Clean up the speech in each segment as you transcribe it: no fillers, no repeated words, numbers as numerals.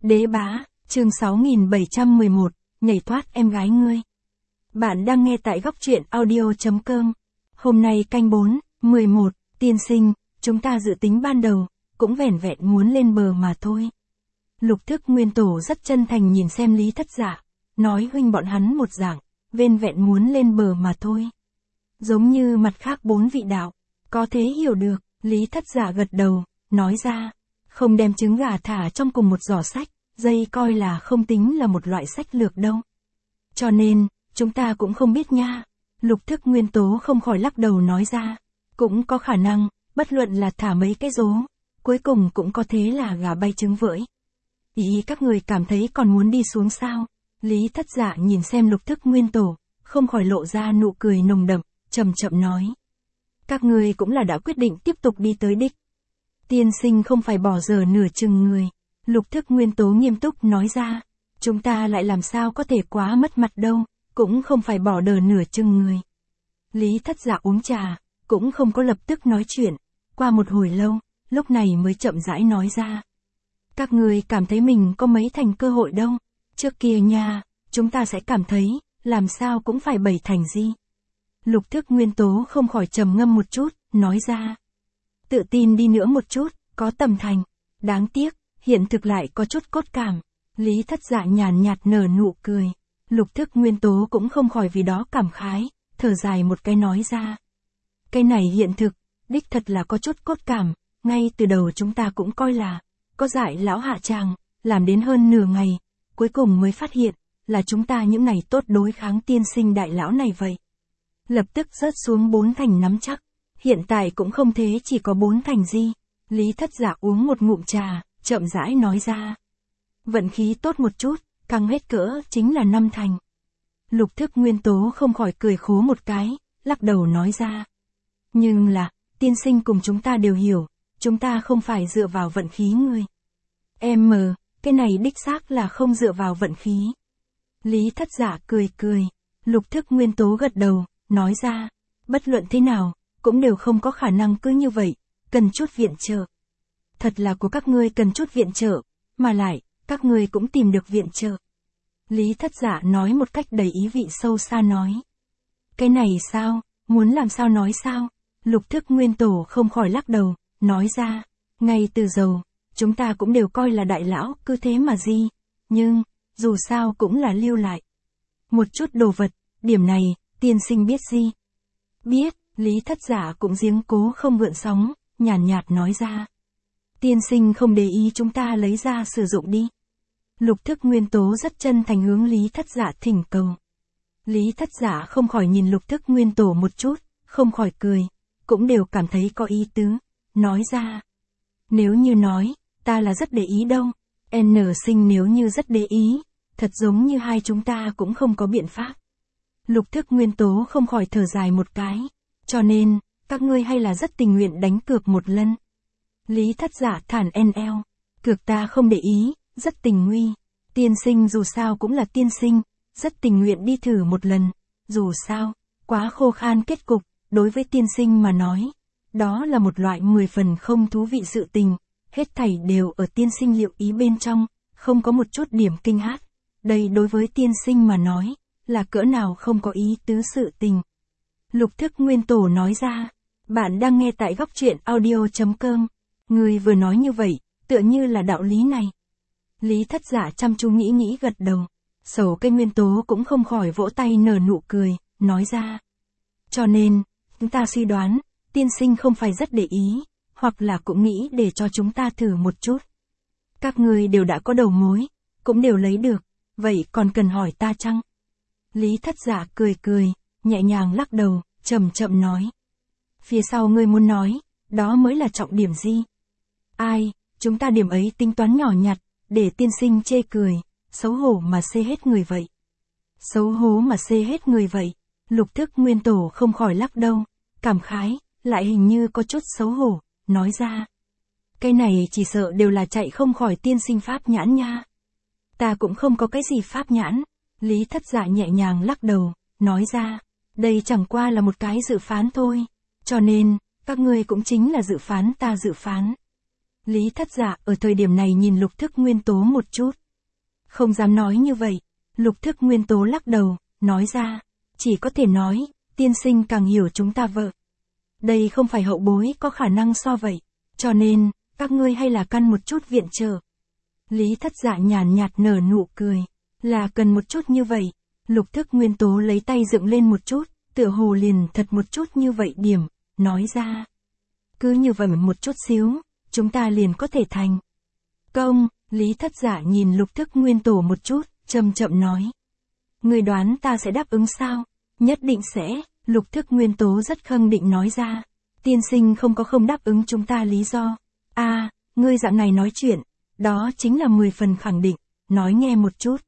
Đế bá, chương 6711, nhảy thoát em gái ngươi. Bạn đang nghe tại góc truyện audio.com. Hôm nay canh 4, 11, tiên sinh, chúng ta dự tính ban đầu, cũng vẻn vẹn muốn lên bờ mà thôi. Lục Thức Nguyên Tổ rất chân thành nhìn xem Lý Thất Dạ, nói huynh bọn hắn một dạng, vẻn vẹn muốn lên bờ mà thôi. Giống như mặt khác 4 vị đạo, có thế hiểu được, Lý Thất Dạ gật đầu, nói ra, không đem trứng gà thả trong cùng một giỏ sách, dây coi là không tính là một loại sách lược đâu. Cho nên, chúng ta cũng không biết nha. Lục Thức Nguyên Tố không khỏi lắc đầu nói ra, cũng có khả năng, bất luận là thả mấy cái rố, cuối cùng cũng có thế là gà bay trứng vỡ. Ý các người cảm thấy còn muốn đi xuống sao? Lý Thất Dạ nhìn xem Lục Thức Nguyên Tổ, không khỏi lộ ra nụ cười nồng đậm, chậm chậm nói. Các người cũng là đã quyết định tiếp tục đi tới đích. Tiên sinh không phải bỏ dở nửa chừng người. Lục Thức Nguyên Tố nghiêm túc nói ra, chúng ta lại làm sao có thể quá mất mặt đâu, cũng không phải bỏ đờ nửa chừng người. Lý Thất Dạ uống trà, cũng không có lập tức nói chuyện, qua một hồi lâu, lúc này mới chậm rãi nói ra. Các người cảm thấy mình có mấy thành cơ hội đâu, trước kia nha, chúng ta sẽ cảm thấy, làm sao cũng phải 7 thành gì. Lục Thức Nguyên Tố không khỏi trầm ngâm một chút, nói ra. Tự tin đi nữa một chút, có tầm thành, đáng tiếc, hiện thực lại có chút cốt cảm. Lý Thất Dạ nhàn nhạt nở nụ cười. Lục Thức Nguyên Tố cũng không khỏi vì đó cảm khái, thở dài một cái nói ra. Cái này hiện thực, đích thật là có chút cốt cảm, ngay từ đầu chúng ta cũng coi là, có dại lão hạ tràng, làm đến hơn nửa ngày, cuối cùng mới phát hiện, là chúng ta những này tốt đối kháng tiên sinh đại lão này vậy. Lập tức rớt xuống 4 thành nắm chắc, hiện tại cũng không thế chỉ có 4 thành gì. Lý Thất Dạ uống một ngụm trà, chậm rãi nói ra. Vận khí tốt một chút, căng hết cỡ chính là 5 thành. Lục Thức Nguyên Tố không khỏi cười khố một cái, lắc đầu nói ra. Nhưng là, tiên sinh cùng chúng ta đều hiểu, chúng ta không phải dựa vào vận khí người. Cái này đích xác là không dựa vào vận khí. Lý Thất Dạ cười cười, Lục Thức Nguyên Tố gật đầu, nói ra, bất luận thế nào, cũng đều không có khả năng cứ như vậy, cần chút viện trợ. Thật là của các ngươi cần chút viện trợ, mà lại, các ngươi cũng tìm được viện trợ. Lý Thất Dạ nói một cách đầy ý vị sâu xa nói. Cái này sao, muốn làm sao nói sao? Lục Thức Nguyên Tổ không khỏi lắc đầu, nói ra, ngay từ đầu, chúng ta cũng đều coi là đại lão, cứ thế mà gì, nhưng, dù sao cũng là lưu lại. Một chút đồ vật, điểm này, tiên sinh biết gì? Biết, Lý Thất Dạ cũng giếng cố không gợn sóng, nhàn nhạt nói ra. Tiên sinh không để ý chúng ta lấy ra sử dụng đi. Lục Thức Nguyên Tố rất chân thành hướng Lý Thất Dạ thỉnh cầu. Lý Thất Dạ không khỏi nhìn Lục Thức Nguyên Tổ một chút, không khỏi cười, cũng đều cảm thấy có ý tứ, nói ra. Nếu như nói, ta là rất để ý đâu, sinh nếu như rất để ý, thật giống như hai chúng ta cũng không có biện pháp. Lục Thức Nguyên Tố không khỏi thở dài một cái, cho nên, các ngươi hay là rất tình nguyện đánh cược một lần. Lý Thất Dạ thản cược ta không để ý, rất tình nguy. Tiên sinh dù sao cũng là tiên sinh, rất tình nguyện đi thử một lần. Dù sao, quá khô khan kết cục, đối với tiên sinh mà nói. Đó là một loại 10 phần không thú vị sự tình, hết thảy đều ở tiên sinh liệu ý bên trong, không có một chút điểm kinh hát. Đây đối với tiên sinh mà nói, là cỡ nào không có ý tứ sự tình. Lục Thức Nguyên Tổ nói ra, bạn đang nghe tại góc truyện audio.com. Người vừa nói như vậy, tựa như là đạo lý này. Lý Thất Dạ chăm chú nghĩ gật đầu. Sầu Cây Nguyên Tố cũng không khỏi vỗ tay nở nụ cười, nói ra. Cho nên, chúng ta suy đoán, tiên sinh không phải rất để ý, hoặc là cũng nghĩ để cho chúng ta thử một chút. Các người đều đã có đầu mối, cũng đều lấy được, vậy còn cần hỏi ta chăng? Lý Thất Dạ cười, nhẹ nhàng lắc đầu, chậm chậm nói. Phía sau ngươi muốn nói, đó mới là trọng điểm gì? Ai, chúng ta điểm ấy tính toán nhỏ nhặt, để tiên sinh chê cười, xấu hổ mà xê hết người vậy. Xấu hổ mà xê hết người vậy. Lục Thức Nguyên Tổ không khỏi lắc đầu, cảm khái, lại hình như có chút xấu hổ, nói ra. Cái này chỉ sợ đều là chạy không khỏi tiên sinh pháp nhãn nha. Ta cũng không có cái gì pháp nhãn. Lý Thất Dạ nhẹ nhàng lắc đầu, nói ra. Đây chẳng qua là một cái dự phán thôi. Cho nên, các ngươi cũng chính là dự phán ta dự phán. Lý Thất Dạ ở thời điểm này nhìn Lục Thức Nguyên Tố một chút. Không dám nói như vậy, Lục Thức Nguyên Tố lắc đầu, nói ra, chỉ có thể nói, tiên sinh càng hiểu chúng ta vợ. Đây không phải hậu bối có khả năng so vậy, cho nên, các ngươi hay là căn một chút viện trợ. Lý Thất Dạ nhàn nhạt nở nụ cười, là cần một chút như vậy. Lục Thức Nguyên Tố lấy tay dựng lên một chút, tựa hồ liền thật một chút như vậy điểm, nói ra. Cứ như vậy một chút xíu, chúng ta liền có thể thành công. Lý Thất Dạ nhìn Lục Thức Nguyên Tố một chút, chậm chậm nói. Người đoán ta sẽ đáp ứng sao? Nhất định sẽ, Lục Thức Nguyên Tố rất khẳng định nói ra. Tiên sinh không có không đáp ứng chúng ta lý do. Ngươi dạng này nói chuyện, đó chính là 10 phần khẳng định, nói nghe một chút.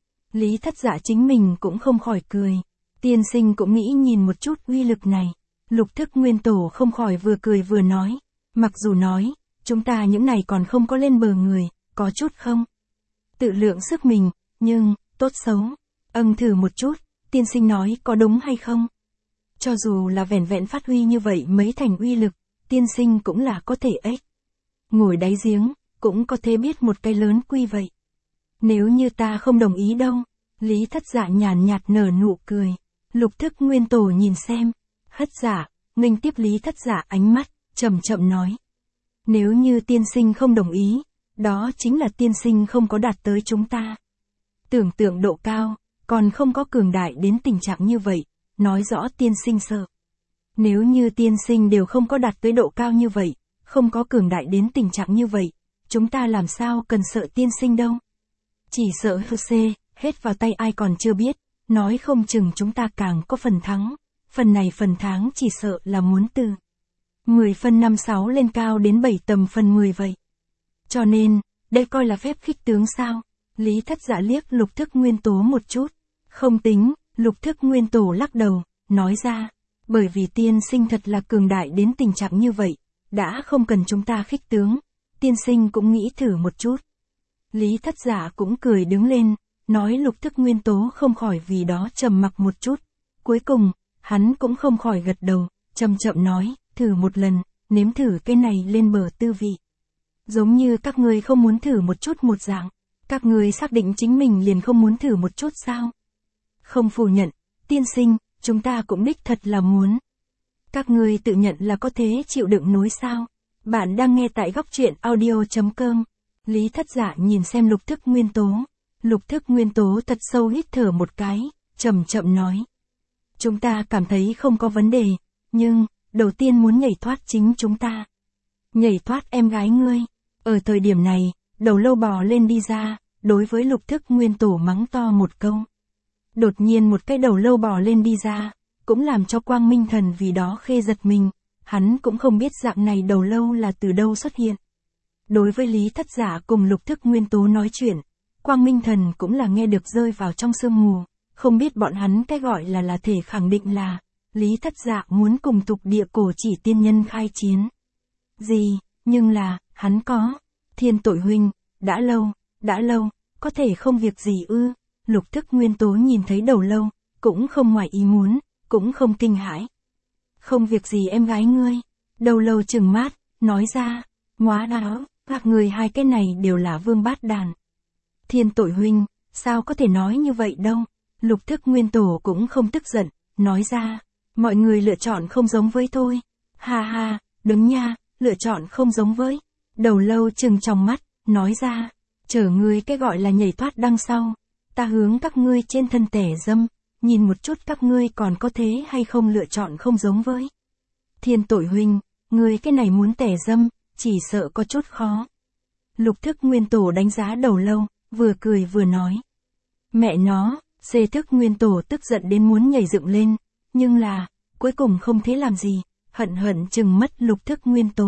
Lý Thất Dạ chính mình cũng không khỏi cười. Tiên sinh cũng nghĩ nhìn một chút uy lực này. Lục Thức Nguyên Tổ không khỏi vừa cười vừa nói. Mặc dù nói, chúng ta những này còn không có lên bờ người, có chút không? Tự lượng sức mình, nhưng, tốt xấu. Thử một chút, tiên sinh nói có đúng hay không? Cho dù là vẻn vẹn phát huy như vậy mấy thành uy lực, tiên sinh cũng là có thể ếch. Ngồi đáy giếng, cũng có thể biết một cái lớn quy vậy. Nếu như ta không đồng ý đâu, Lý Thất Dạ nhàn nhạt nở nụ cười. Lục Thức Nguyên Tổ nhìn xem, Hất Dạ, nghênh tiếp Lý Thất Dạ ánh mắt, chậm chậm nói. Nếu như tiên sinh không đồng ý, đó chính là tiên sinh không có đạt tới chúng ta. Tưởng tượng độ cao, còn không có cường đại đến tình trạng như vậy, nói rõ tiên sinh sợ. Nếu như tiên sinh đều không có đạt tới độ cao như vậy, không có cường đại đến tình trạng như vậy, chúng ta làm sao cần sợ tiên sinh đâu. Chỉ sợ hết vào tay ai còn chưa biết, nói không chừng chúng ta càng có phần thắng, phần này phần thắng chỉ sợ là muốn từ 10 phân 5-6 lên cao đến 7 tầm phần 10 vậy. Cho nên, đây coi là phép khích tướng sao? Lý Thất Dạ liếc Lục Thức Nguyên Tố một chút. Không tính, Lục Thức Nguyên Tố lắc đầu, nói ra. Bởi vì tiên sinh thật là cường đại đến tình trạng như vậy, đã không cần chúng ta khích tướng. Tiên sinh cũng nghĩ thử một chút. Lý Thất Dạ cũng cười đứng lên, nói Lục Thức Nguyên Tố không khỏi vì đó trầm mặc một chút. Cuối cùng, hắn cũng không khỏi gật đầu, chậm chậm nói, thử một lần, nếm thử cái này lên bờ tư vị. Giống như các ngươi không muốn thử một chút một dạng, các ngươi xác định chính mình liền không muốn thử một chút sao? Không phủ nhận, tiên sinh, chúng ta cũng đích thật là muốn. Các ngươi tự nhận là có thế chịu đựng nối sao? Bạn đang nghe tại góc truyện audio.com. Lý Thất Dạ nhìn xem Lục Thức Nguyên Tố. Lục Thức Nguyên Tố thật sâu hít thở một cái, chậm chậm nói. Chúng ta cảm thấy không có vấn đề, nhưng, đầu tiên muốn nhảy thoát chính chúng ta. Nhảy thoát em gái ngươi. Ở thời điểm này, Đầu Lâu bò lên đi ra, đối với Lục Thức Nguyên Tổ mắng to một câu. Đột nhiên một cái Đầu Lâu bò lên đi ra, cũng làm cho Quang Minh Thần vì đó khê giật mình, hắn cũng không biết dạng này Đầu Lâu là từ đâu xuất hiện. Đối với Lý Thất Dạ cùng Lục Thức Nguyên Tố nói chuyện, Quang Minh Thần cũng là nghe được rơi vào trong sương mù, không biết bọn hắn cái gọi là thể khẳng định là, Lý Thất Dạ muốn cùng Tục Địa Cổ Chỉ tiên nhân khai chiến. Gì, nhưng là, hắn có, Thiên Tội huynh, đã lâu, có thể không việc gì ư? Lục Thức Nguyên Tố nhìn thấy Đầu Lâu, cũng không ngoài ý muốn, cũng không kinh hãi. Không việc gì em gái ngươi. Đầu Lâu trừng mắt, nói ra, hóa đó, các người hai cái này đều là vương bát đàn. Thiên Tội huynh, sao có thể nói như vậy đâu? Lục Thức Nguyên Tổ cũng không tức giận, nói ra, mọi người lựa chọn không giống với thôi. Ha ha, đúng nha, lựa chọn không giống với. Đầu Lâu trừng trong mắt, nói ra, chở ngươi cái gọi là nhảy thoát đằng sau. Ta hướng các ngươi trên thân tẻ dâm, nhìn một chút các ngươi còn có thế hay không lựa chọn không giống với. Thiên Tội huynh, ngươi cái này muốn tẻ dâm, chỉ sợ có chút khó. Lục Thức Nguyên Tổ đánh giá Đầu Lâu, vừa cười vừa nói. Mẹ nó, Xê Thức Nguyên Tổ tức giận đến muốn nhảy dựng lên, nhưng là, cuối cùng không thế làm gì, hận chừng mất Lục Thức Nguyên Tố.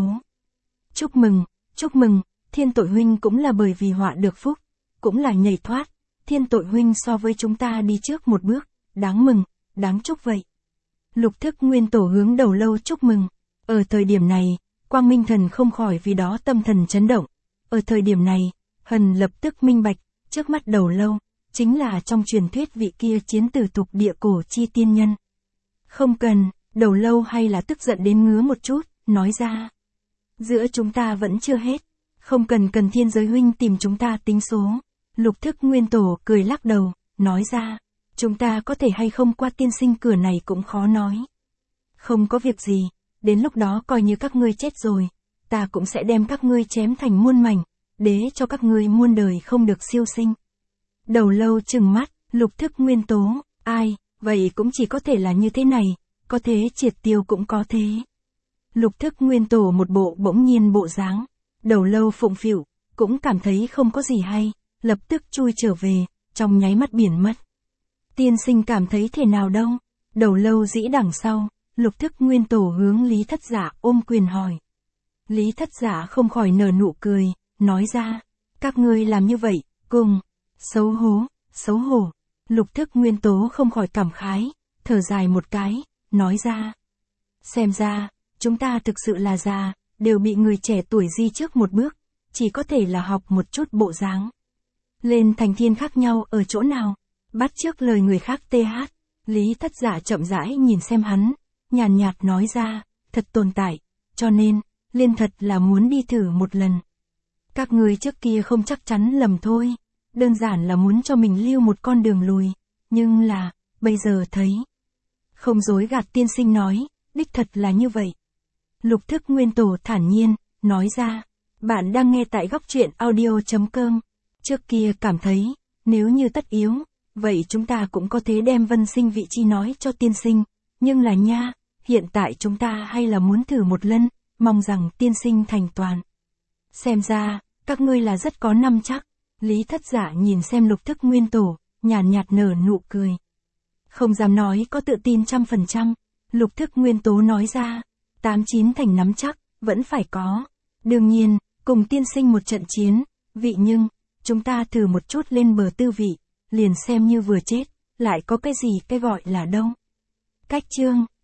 Chúc mừng, Thiên Tội huynh cũng là bởi vì họa được phúc, cũng là nhảy thoát. Thiên Tội huynh so với chúng ta đi trước một bước, đáng mừng, đáng chúc vậy. Lục Thức Nguyên Tổ hướng Đầu Lâu chúc mừng. Ở thời điểm này, Quang Minh Thần không khỏi vì đó tâm thần chấn động. Ở thời điểm này, Hần lập tức minh bạch, trước mắt Đầu Lâu, chính là trong truyền thuyết vị kia chiến từ Tục Địa Cổ Chi tiên nhân. Không cần, Đầu Lâu hay là tức giận đến ngứa một chút, nói ra. Giữa chúng ta vẫn chưa hết, Không cần thiên giới huynh tìm chúng ta tính số. Lục thức nguyên tổ cười lắc đầu, nói ra, chúng ta có thể hay không qua tiên sinh cửa này cũng khó nói. Không có việc gì, đến lúc đó coi như các ngươi chết rồi, ta cũng sẽ đem các ngươi chém thành muôn mảnh, để cho các ngươi muôn đời không được siêu sinh. Đầu lâu trừng mắt, lục thức nguyên tố, ai, vậy cũng chỉ có thể là như thế này, có thế triệt tiêu cũng có thế. Lục thức nguyên tổ một bộ bỗng nhiên bộ dáng, đầu lâu phụng phịu, cũng cảm thấy không có gì hay, lập tức chui trở về, trong nháy mắt biển mất. Tiên sinh cảm thấy thế nào đâu? Đầu lâu dĩ đằng sau, lục thức nguyên tổ hướng Lý Thất Giả ôm quyền hỏi. Lý Thất Giả không khỏi nở nụ cười, nói ra, các ngươi làm như vậy, cùng, xấu hổ. Lục thức nguyên tố không khỏi cảm khái, thở dài một cái, nói ra. Xem ra, chúng ta thực sự là già, đều bị người trẻ tuổi di trước một bước, chỉ có thể là học một chút bộ dáng. Lên thành thiên khác nhau ở chỗ nào? Bắt chước lời người khác TH. Lý Thất Giả chậm rãi nhìn xem hắn, nhàn nhạt nói ra, thật tồn tại, cho nên, Liên thật là muốn đi thử một lần. Các người trước kia không chắc chắn lầm thôi, đơn giản là muốn cho mình lưu một con đường lùi, nhưng là, bây giờ thấy. Không dối gạt tiên sinh nói, đích thật là như vậy. Lục thức nguyên tổ thản nhiên, nói ra, bạn đang nghe tại góc truyện audio.com. Trước kia cảm thấy, nếu như tất yếu, vậy chúng ta cũng có thể đem Vân Sinh vị chi nói cho tiên sinh, nhưng là nha, hiện tại chúng ta hay là muốn thử một lần, mong rằng tiên sinh thành toàn. Xem ra, các ngươi là rất có năm chắc. Lý Thất Giả nhìn xem lục thức nguyên tổ, nhàn nhạt nở nụ cười. Không dám nói có tự tin 100%, lục thức nguyên tố nói ra, 89 thành nắm chắc, vẫn phải có. Đương nhiên, cùng tiên sinh một trận chiến, vị nhưng, chúng ta thử một chút lên bờ tư vị, liền xem như vừa chết, lại có cái gì cái gọi là đâu. Cách chương